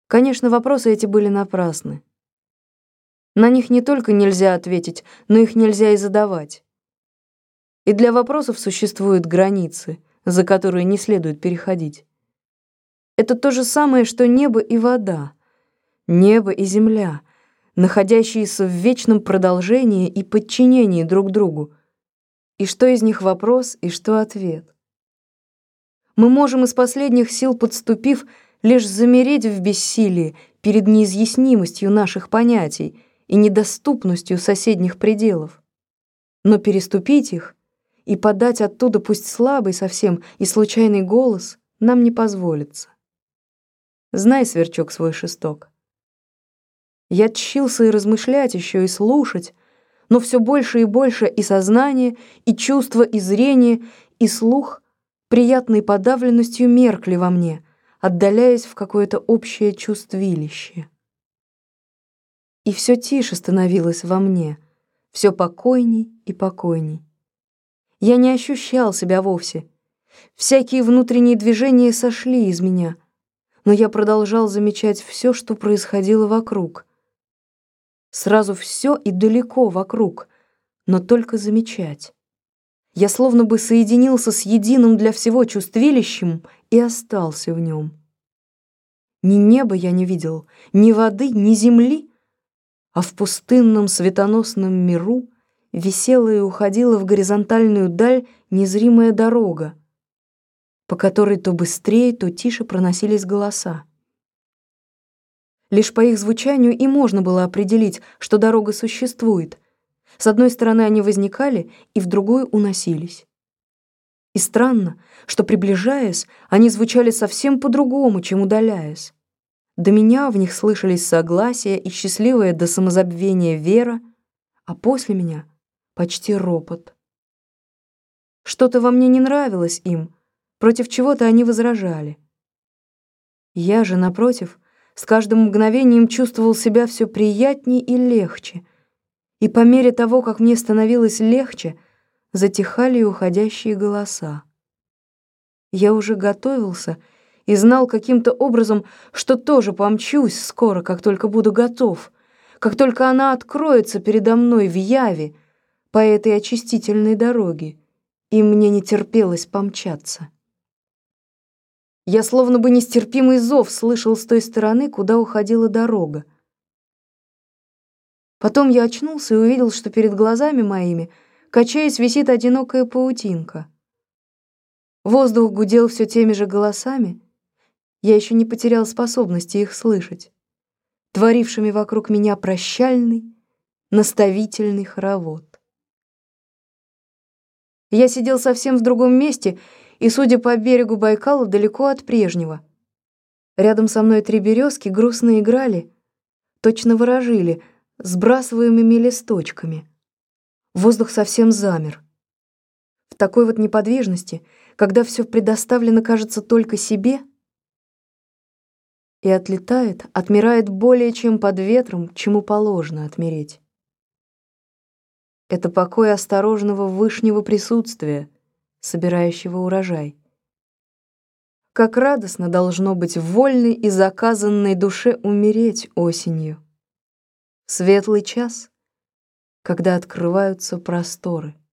Конечно, вопросы эти были напрасны. На них не только нельзя ответить, но их нельзя и задавать. И для вопросов существуют границы, за которые не следует переходить. Это то же самое, что небо и вода, небо и земля, находящиеся в вечном продолжении и подчинении друг другу. И что из них вопрос, и что ответ? Мы можем из последних сил подступив, лишь замереть в бессилии перед неизъяснимостью наших понятий и недоступностью соседних пределов. Но переступить их и подать оттуда пусть слабый совсем и случайный голос нам не позволится. Знай, сверчок, свой шесток. Я тщился и размышлять еще, и слушать, но все больше и больше и сознание, и чувство, и зрение, и слух приятной подавленностью меркли во мне, отдаляясь в какое-то общее чувствилище. И все тише становилось во мне, все покойней и покойней. Я не ощущал себя вовсе. Всякие внутренние движения сошли из меня, но я продолжал замечать все, что происходило вокруг. Сразу все и далеко вокруг, но только замечать. Я словно бы соединился с единым для всего чувствилищем и остался в нем. Ни неба я не видел, ни воды, ни земли, а в пустынном светоносном миру висела и уходила в горизонтальную даль незримая дорога, по которой то быстрее, то тише проносились голоса. Лишь по их звучанию и можно было определить, что дорога существует. С одной стороны они возникали и в другую уносились. И странно, что, приближаясь, они звучали совсем по-другому, чем удаляясь. До меня в них слышались согласие и счастливая до самозабвения вера, а после меня почти ропот. Что-то во мне не нравилось им, против чего-то они возражали. Я же, напротив, с каждым мгновением чувствовал себя все приятней и легче, и по мере того, как мне становилось легче, затихали уходящие голоса. Я уже готовился и знал каким-то образом, что тоже помчусь скоро, как только буду готов, как только она откроется передо мной в яве по этой очистительной дороге, и мне не терпелось помчаться. Я словно бы нестерпимый зов слышал с той стороны, куда уходила дорога. Потом я очнулся и увидел, что перед глазами моими, качаясь, висит одинокая паутинка. Воздух гудел все теми же голосами. Я еще не потерял способности их слышать, творившими вокруг меня прощальный, наставительный хоровод. Я сидел совсем в другом месте и, судя по берегу Байкала, далеко от прежнего. Рядом со мной 3 березки грустно играли, точно ворожили, сбрасываемыми листочками. Воздух совсем замер. В такой вот неподвижности, когда все предоставлено, кажется, только себе, и отлетает, отмирает более чем под ветром, чему положено отмереть. Это покой осторожного вышнего присутствия, собирающего урожай. Как радостно должно быть в вольной и заказанной душе умереть осенью. Светлый час, когда открываются просторы.